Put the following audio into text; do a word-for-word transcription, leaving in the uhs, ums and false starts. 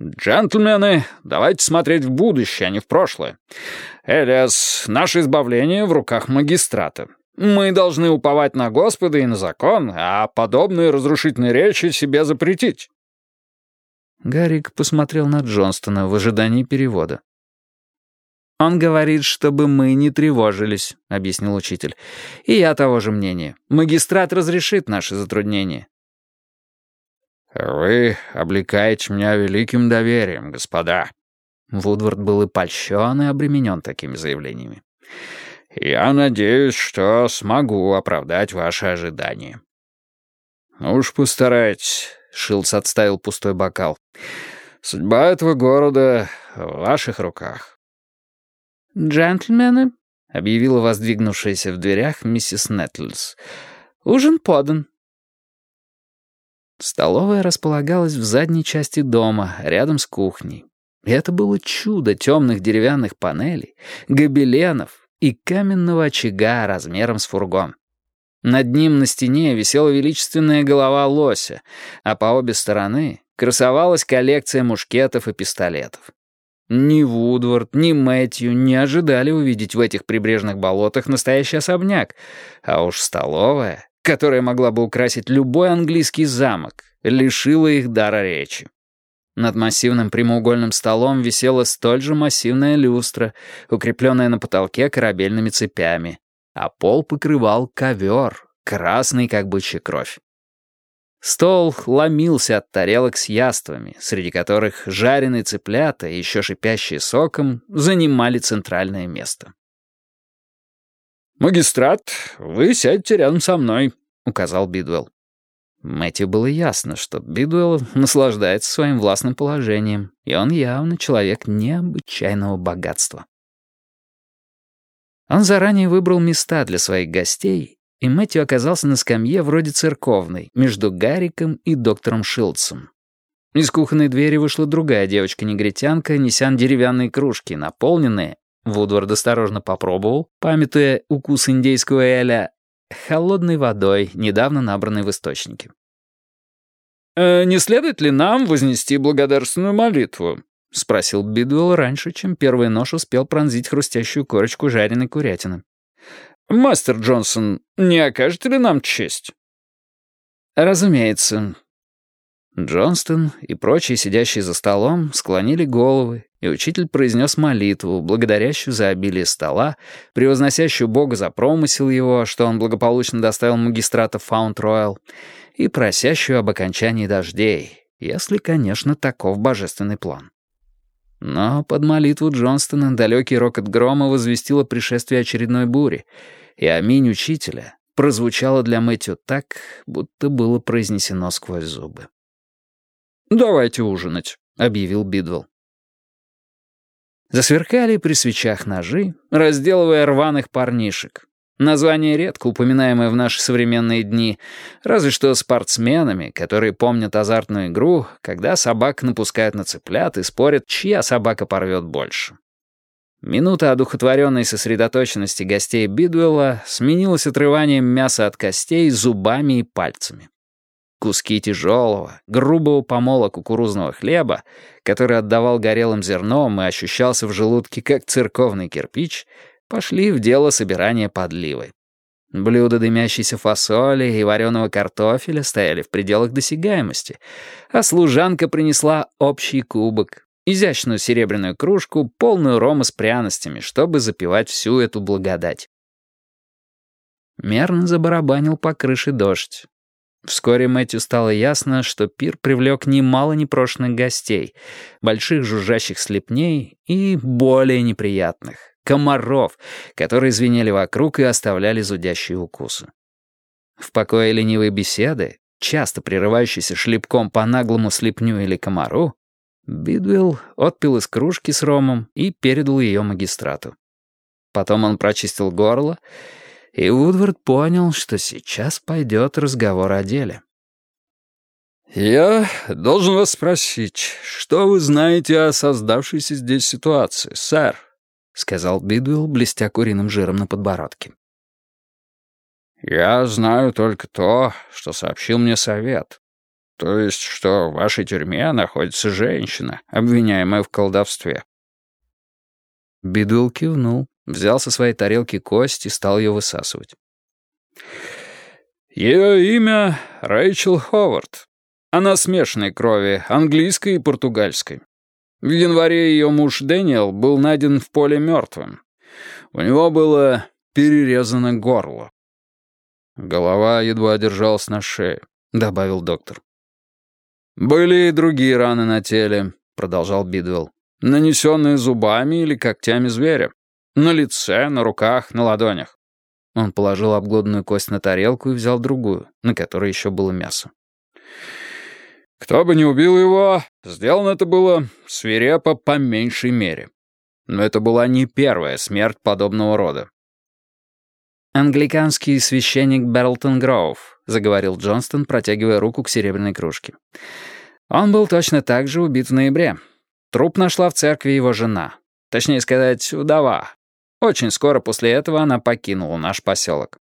«Джентльмены, давайте смотреть в будущее, а не в прошлое. Элиас, наше избавление в руках магистрата. Мы должны уповать на Господа и на закон, а подобные разрушительные речи себе запретить». Гарик посмотрел на Джонстона в ожидании перевода. «Он говорит, чтобы мы не тревожились», — объяснил учитель. «И я того же мнения. Магистрат разрешит наши затруднения». «Вы облекаете меня великим доверием, господа». Вудвард был и польщен, и обременен такими заявлениями. «Я надеюсь, что смогу оправдать ваши ожидания». «Уж постарайтесь», — Шилдс отставил пустой бокал. «Судьба этого города в ваших руках». «Джентльмены», — объявила воздвигнувшаяся в дверях миссис Нетлс, — «ужин подан». Столовая располагалась в задней части дома, рядом с кухней. И это было чудо темных деревянных панелей, гобеленов и каменного очага размером с фургон. Над ним на стене висела величественная голова лося, а по обе стороны красовалась коллекция мушкетов и пистолетов. Ни Вудвард, ни Мэтью не ожидали увидеть в этих прибрежных болотах настоящий особняк, а уж столовая, которая могла бы украсить любой английский замок, лишила их дара речи. Над массивным прямоугольным столом висела столь же массивная люстра, укрепленная на потолке корабельными цепями, а пол покрывал ковер, красный, как бычья кровь. Стол ломился от тарелок с яствами, среди которых жареные цыплята, еще шипящие соком, занимали центральное место. «Магистрат, вы сядьте рядом со мной», — указал Бидуэлл. Мэтью было ясно, что Бидуэлл наслаждается своим властным положением, и он явно человек необычайного богатства. Он заранее выбрал места для своих гостей, и Мэтью оказался на скамье вроде церковной, между Гариком и доктором Шилдсом. Из кухонной двери вышла другая девочка-негритянка, неся деревянные кружки, наполненные, Вудвард осторожно попробовал, памятуя укус индейского эля, холодной водой, недавно набранной в источнике. «Э, «Не следует ли нам вознести благодарственную молитву?» — спросил Бидуэлл раньше, чем первый нож успел пронзить хрустящую корочку жареной курятины. «Мастер Джонсон, не окажете ли нам честь?» «Разумеется». Джонстон и прочие, сидящие за столом, склонили головы, и учитель произнес молитву, благодарящую за обилие стола, превозносящую Бога за промысел его, что он благополучно доставил магистрата в Фаунд-Роял, и просящую об окончании дождей, если, конечно, таков божественный план. Но под молитву Джонстона далекий рокот грома возвестил о пришествии очередной бури, и аминь учителя прозвучало для Мэтью так, будто было произнесено сквозь зубы. «Давайте ужинать», — объявил Бидуэлл. Засверкали при свечах ножи, разделывая рваных парнишек. Название редко упоминаемое в наши современные дни, разве что спортсменами, которые помнят азартную игру, когда собак напускают на цыплят и спорят, чья собака порвет больше. Минута одухотворенной сосредоточенности гостей Бидуэлла сменилась отрыванием мяса от костей зубами и пальцами. Куски тяжелого, грубого помола кукурузного хлеба, который отдавал горелым зерном и ощущался в желудке как церковный кирпич, пошли в дело собирания подливы. Блюда дымящейся фасоли и вареного картофеля стояли в пределах досягаемости, а служанка принесла общий кубок, изящную серебряную кружку, полную рома с пряностями, чтобы запивать всю эту благодать. Мерно забарабанил по крыше дождь. Вскоре Мэтью стало ясно, что пир привлек немало непрошенных гостей, больших жужжащих слепней и более неприятных — комаров, которые звенели вокруг и оставляли зудящие укусы. В покое ленивой беседы, часто прерывающейся шлепком по наглому слепню или комару, Бидуэлл отпил из кружки с ромом и передал ее магистрату. Потом он прочистил горло, и Вудвард понял, что сейчас пойдет разговор о деле. «Я должен вас спросить, что вы знаете о создавшейся здесь ситуации, сэр?» — сказал Бидуэлл, блестя куриным жиром на подбородке. «Я знаю только то, что сообщил мне совет. То есть, что в вашей тюрьме находится женщина, обвиняемая в колдовстве?» Бидуэлл кивнул, взял со своей тарелки кость и стал ее высасывать. «Ее имя Рэйчел Ховард. Она смешанной крови, английской и португальской. В январе ее муж Дэниел был найден в поле мертвым. У него было перерезано горло. Голова едва держалась на шее», — добавил доктор. «Были и другие раны на теле», — продолжал Бидуэлл, «нанесенные зубами или когтями зверя. На лице, на руках, на ладонях». Он положил обглоданную кость на тарелку и взял другую, на которой еще было мясо. «Кто бы ни убил его, сделано это было свирепо по меньшей мере. Но это была не первая смерть подобного рода». «Англиканский священник Берлтон Гроув», — заговорил Джонстон, протягивая руку к серебряной кружке. «Он был точно так же убит в ноябре. Труп нашла в церкви его жена. Точнее сказать, вдова. Очень скоро после этого она покинула наш поселок.